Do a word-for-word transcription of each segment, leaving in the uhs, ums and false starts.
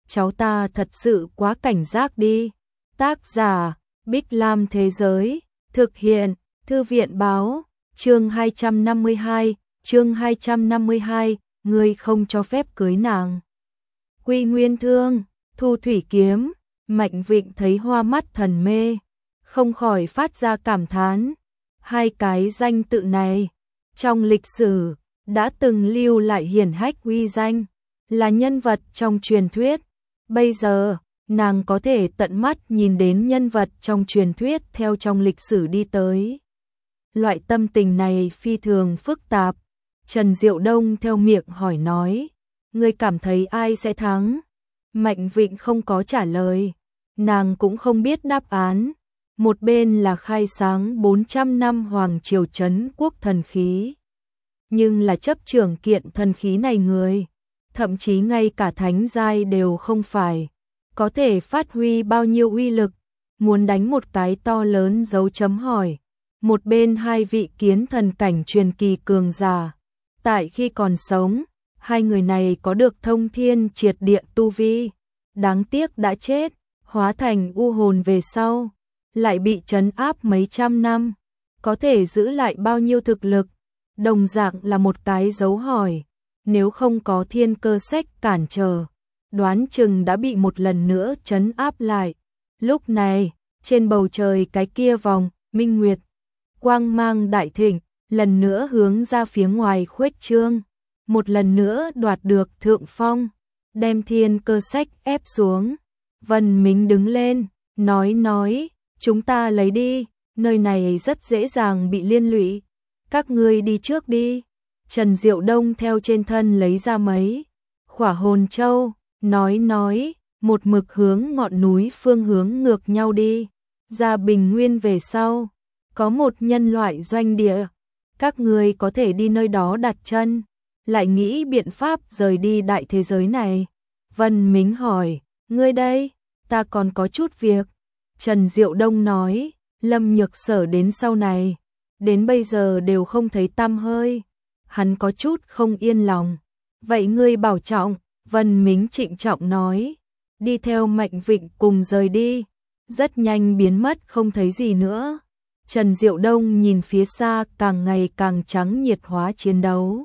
cháu ta thật sự quá cảnh giác đi. Tác giả, Bích Lam Thế Giới, thực hiện, Thư viện Báo, chương hai trăm năm mươi hai, chương hai trăm năm mươi hai, ngươi không cho phép cưới nàng. Quy Nguyên Thương, Thu Thủy Kiếm, Mạnh Vịnh thấy hoa mắt thần mê, không khỏi phát ra cảm thán. Hai cái danh tự này, trong lịch sử, đã từng lưu lại hiển hách uy danh, là nhân vật trong truyền thuyết. Bây giờ, nàng có thể tận mắt nhìn đến nhân vật trong truyền thuyết theo trong lịch sử đi tới. Loại tâm tình này phi thường phức tạp. Trần Diệu Đông theo miệng hỏi nói, ngươi cảm thấy ai sẽ thắng? Mạnh Vịnh không có trả lời, nàng cũng không biết đáp án. Một bên là khai sáng bốn trăm năm hoàng triều trấn quốc thần khí, nhưng là chấp trưởng kiện thần khí này người, thậm chí ngay cả thánh giai đều không phải, có thể phát huy bao nhiêu uy lực, muốn đánh một cái to lớn dấu chấm hỏi. Một bên hai vị kiến thần cảnh truyền kỳ cường giả, tại khi còn sống, hai người này có được thông thiên triệt địa tu vi, đáng tiếc đã chết, hóa thành u hồn về sau, lại bị trấn áp mấy trăm năm, có thể giữ lại bao nhiêu thực lực, đồng dạng là một cái dấu hỏi, nếu không có thiên cơ sách cản trở, đoán chừng đã bị một lần nữa trấn áp lại. Lúc này, trên bầu trời cái kia vòng, minh nguyệt, quang mang đại thịnh, lần nữa hướng ra phía ngoài khuếch trương, một lần nữa đoạt được thượng phong, đem thiên cơ sách ép xuống. Vân Mính đứng lên, nói nói, chúng ta lấy đi, nơi này rất dễ dàng bị liên lụy, các ngươi đi trước đi. Trần Diệu Đông theo trên thân lấy ra mấy khỏa hồn châu, nói nói, một mực hướng ngọn núi phương hướng ngược nhau đi, ra bình nguyên về sau, có một nhân loại doanh địa, các ngươi có thể đi nơi đó đặt chân, lại nghĩ biện pháp rời đi đại thế giới này. Vân Mính hỏi, ngươi đây, ta còn có chút việc. Trần Diệu Đông nói, Lâm Nhược Sở đến sau này, đến bây giờ đều không thấy tăm hơi, hắn có chút không yên lòng. Vậy ngươi bảo trọng. Vân Mính trịnh trọng nói, đi theo Mạnh Vịnh cùng rời đi, rất nhanh biến mất không thấy gì nữa. Trần Diệu Đông nhìn phía xa càng ngày càng trắng nhiệt hóa chiến đấu,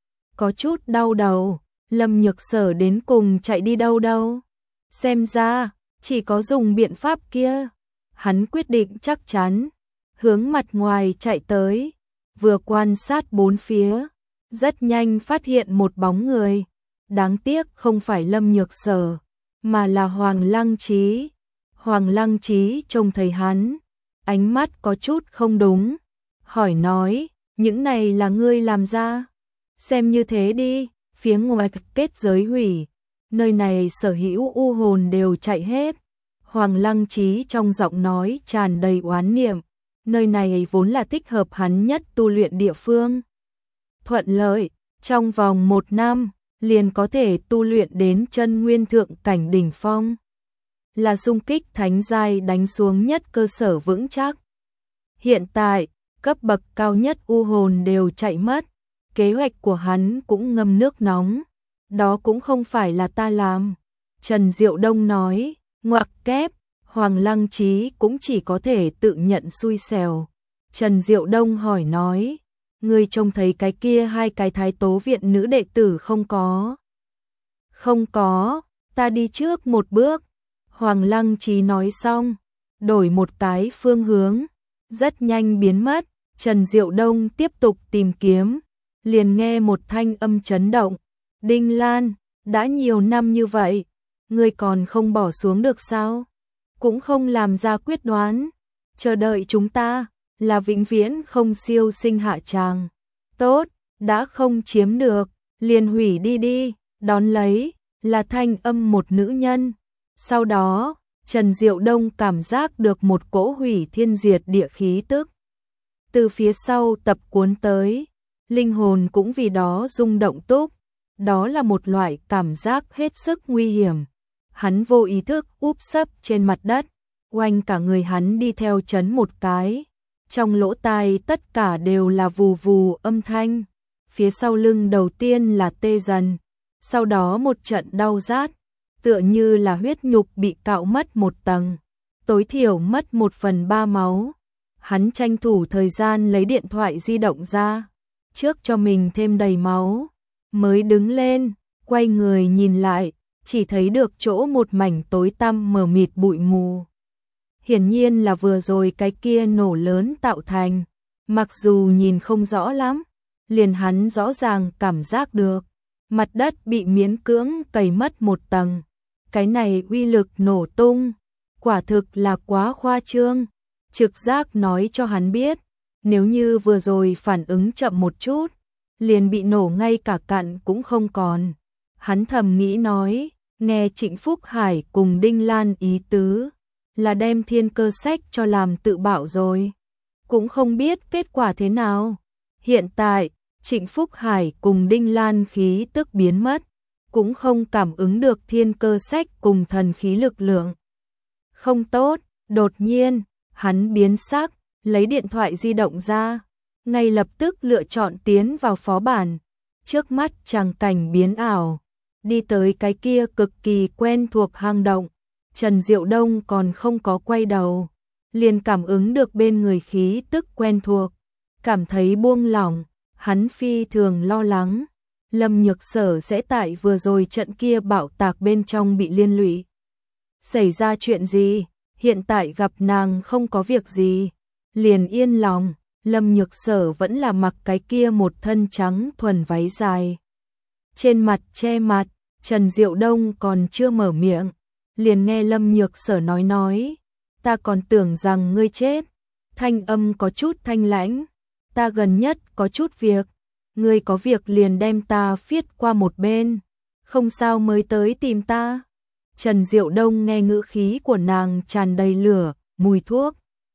có chút đau đầu, Lâm Nhược Sở đến cùng chạy đi đâu đâu, xem ra chỉ có dùng biện pháp kia. Hắn quyết định chắc chắn, hướng mặt ngoài chạy tới, vừa quan sát bốn phía, rất nhanh phát hiện một bóng người, đáng tiếc không phải Lâm Nhược Sở, mà là Hoàng Lăng Chí. Hoàng Lăng Chí trông thấy hắn, ánh mắt có chút không đúng, hỏi nói, những này là ngươi làm ra? Xem như thế đi, phía ngoài kết giới hủy, nơi này sở hữu u hồn đều chạy hết. Hoàng Lăng Chí trong giọng nói tràn đầy oán niệm, nơi này vốn là thích hợp hắn nhất tu luyện địa phương. Thuận lợi, trong vòng một năm, liền có thể tu luyện đến chân nguyên thượng cảnh đỉnh phong, là xung kích thánh giai đánh xuống nhất cơ sở vững chắc. Hiện tại, cấp bậc cao nhất u hồn đều chạy mất, kế hoạch của hắn cũng ngâm nước nóng, đó cũng không phải là ta làm. Trần Diệu Đông nói, ngoặc kép, Hoàng Lăng Chí cũng chỉ có thể tự nhận xui xẻo. Trần Diệu Đông hỏi nói, ngươi trông thấy cái kia hai cái thái tố viện nữ đệ tử không có? Không có, ta đi trước một bước. Hoàng Lăng Chí nói xong, đổi một cái phương hướng, rất nhanh biến mất. Trần Diệu Đông tiếp tục tìm kiếm, liền nghe một thanh âm chấn động, Đinh Lan, đã nhiều năm như vậy, ngươi còn không bỏ xuống được sao? Cũng không làm ra quyết đoán, chờ đợi chúng ta là vĩnh viễn không siêu sinh hạ tràng. Tốt, đã không chiếm được, liền hủy đi đi. Đón lấy là thanh âm một nữ nhân. Sau đó, Trần Diệu Đông cảm giác được một cỗ hủy thiên diệt địa khí tức từ phía sau tập cuốn tới, linh hồn cũng vì đó rung động túc. Đó là một loại cảm giác hết sức nguy hiểm. Hắn vô ý thức úp sấp trên mặt đất, oanh cả người hắn đi theo chấn một cái. Trong lỗ tai tất cả đều là vù vù âm thanh. Phía sau lưng đầu tiên là tê dần, sau đó một trận đau rát, tựa như là huyết nhục bị cạo mất một tầng, tối thiểu mất một phần ba máu. Hắn tranh thủ thời gian lấy điện thoại di động ra, trước cho mình thêm đầy máu, mới đứng lên, quay người nhìn lại, chỉ thấy được chỗ một mảnh tối tăm mờ mịt bụi mù. Hiển nhiên là vừa rồi cái kia nổ lớn tạo thành, mặc dù nhìn không rõ lắm, liền hắn rõ ràng cảm giác được, mặt đất bị miễn cưỡng cày mất một tầng. Cái này uy lực nổ tung, quả thực là quá khoa trương. Trực giác nói cho hắn biết, nếu như vừa rồi phản ứng chậm một chút, liền bị nổ ngay cả cặn cũng không còn. Hắn thầm nghĩ nói, nghe Trịnh Phúc Hải cùng Đinh Lan ý tứ, là đem thiên cơ sách cho làm tự bạo rồi. Cũng không biết kết quả thế nào. Hiện tại, Trịnh Phúc Hải cùng Đinh Lan khí tức biến mất, cũng không cảm ứng được thiên cơ sách cùng thần khí lực lượng. Không tốt, đột nhiên, hắn biến sắc, lấy điện thoại di động ra, ngay lập tức lựa chọn tiến vào phó bản. Trước mắt tràng cảnh biến ảo, đi tới cái kia cực kỳ quen thuộc hang động. Trần Diệu Đông còn không có quay đầu, liền cảm ứng được bên người khí tức quen thuộc, cảm thấy buông lỏng, hắn phi thường lo lắng. Lâm Nhược Sở sẽ tại vừa rồi trận kia bạo tạc bên trong bị liên lụy. Xảy ra chuyện gì? Hiện tại gặp nàng không có việc gì, liền yên lòng. Lâm Nhược Sở vẫn là mặc cái kia một thân trắng thuần váy dài, trên mặt che mặt. Trần Diệu Đông còn chưa mở miệng, liền nghe Lâm Nhược Sở nói nói, ta còn tưởng rằng ngươi chết. Thanh âm có chút thanh lãnh, ta gần nhất có chút việc, ngươi có việc liền đem ta phiết qua một bên, không sao mới tới tìm ta. Trần Diệu Đông nghe ngữ khí của nàng tràn đầy lửa, mùi thuốc,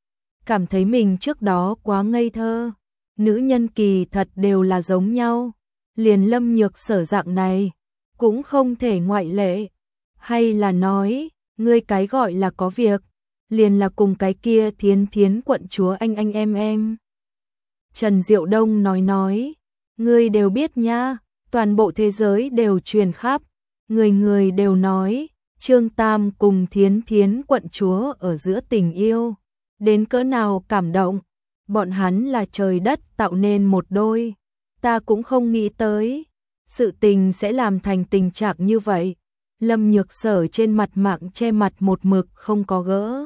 cảm thấy mình trước đó quá ngây thơ. Nữ nhân kỳ thật đều là giống nhau, liền Lâm Nhược Sở dạng này cũng không thể ngoại lệ. Hay là nói, ngươi cái gọi là có việc, liền là cùng cái kia Thiến Thiến quận chúa anh anh em em. Trần Diệu Đông nói nói, ngươi đều biết nha, toàn bộ thế giới đều truyền khắp, người người đều nói, Trương Tam cùng Thiến Thiến quận chúa ở giữa tình yêu, đến cỡ nào cảm động, bọn hắn là trời đất tạo nên một đôi, ta cũng không nghĩ tới, sự tình sẽ làm thành tình trạng như vậy. Lâm Nhược Sở trên mặt mạng che mặt một mực không có gỡ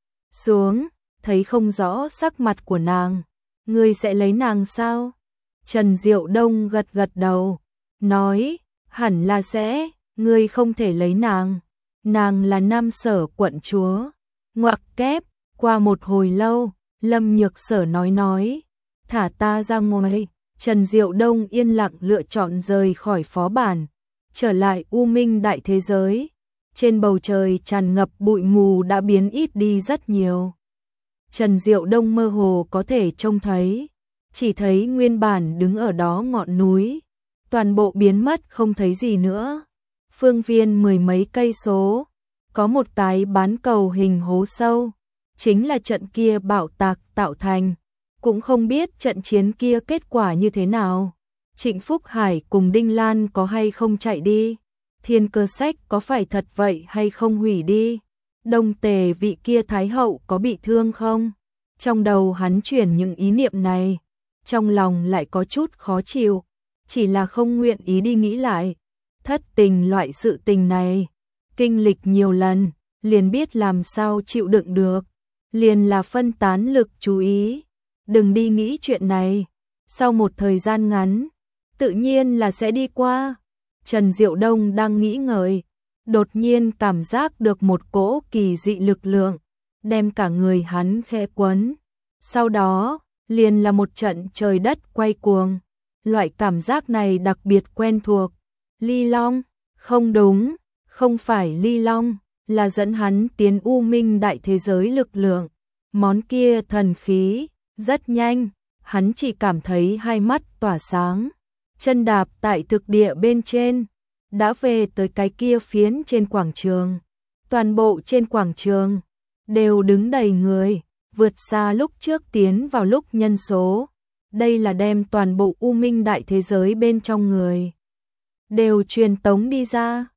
xuống, thấy không rõ sắc mặt của nàng. Ngươi sẽ lấy nàng sao? Trần Diệu Đông gật gật đầu, nói, hẳn là sẽ, ngươi không thể lấy nàng. Nàng là Nam Sở quận chúa. Ngoặc kép, qua một hồi lâu, Lâm Nhược Sở nói nói, thả ta ra ngoài. Trần Diệu Đông yên lặng lựa chọn rời khỏi phó bản, trở lại U Minh đại thế giới. Trên bầu trời tràn ngập bụi mù đã biến ít đi rất nhiều. Trần Diệu Đông mơ hồ có thể trông thấy, chỉ thấy nguyên bản đứng ở đó ngọn núi, toàn bộ biến mất không thấy gì nữa. Phương viên mười mấy cây số, có một cái bán cầu hình hố sâu, chính là trận kia bạo tạc tạo thành. Cũng không biết trận chiến kia kết quả như thế nào. Trịnh Phúc Hải cùng Đinh Lan có hay không chạy đi? Thiên cơ sách có phải thật vậy hay không hủy đi? Đông Tề vị kia Thái Hậu có bị thương không? Trong đầu hắn chuyển những ý niệm này, trong lòng lại có chút khó chịu, chỉ là không nguyện ý đi nghĩ lại. Thất tình loại sự tình này, kinh lịch nhiều lần, liền biết làm sao chịu đựng được, liền là phân tán lực chú ý. Đừng đi nghĩ chuyện này, sau một thời gian ngắn, tự nhiên là sẽ đi qua. Trần Diệu Đông đang nghĩ ngợi, đột nhiên cảm giác được một cỗ kỳ dị lực lượng, đem cả người hắn khẽ quấn. Sau đó, liền là một trận trời đất quay cuồng. Loại cảm giác này đặc biệt quen thuộc. Ly Long, không đúng, không phải Ly Long, là dẫn hắn tiến U Minh đại thế giới lực lượng. Món kia thần khí. Rất nhanh, hắn chỉ cảm thấy hai mắt tỏa sáng, chân đạp tại thực địa bên trên, đã về tới cái kia phiến trên quảng trường. Toàn bộ trên quảng trường đều đứng đầy người, vượt xa lúc trước tiến vào lúc nhân số. Đây là đem toàn bộ U Minh đại thế giới bên trong người đều truyền tống đi ra.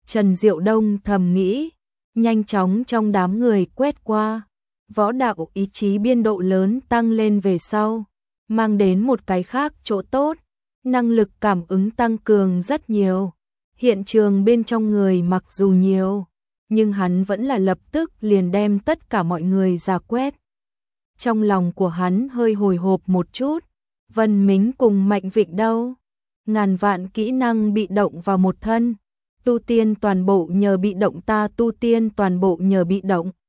Trần Diệu Đông thầm nghĩ, nhanh chóng trong đám người quét qua. Võ đạo ý chí biên độ lớn tăng lên về sau, mang đến một cái khác chỗ tốt, năng lực cảm ứng tăng cường rất nhiều. Hiện trường bên trong người mặc dù nhiều, nhưng hắn vẫn là lập tức liền đem tất cả mọi người ra quét. Trong lòng của hắn hơi hồi hộp một chút, Vân Mính cùng Mạnh Vịnh đâu? Ngàn vạn kỹ năng bị động vào một thân, tu tiên toàn bộ nhờ bị động ta tu tiên toàn bộ nhờ bị động.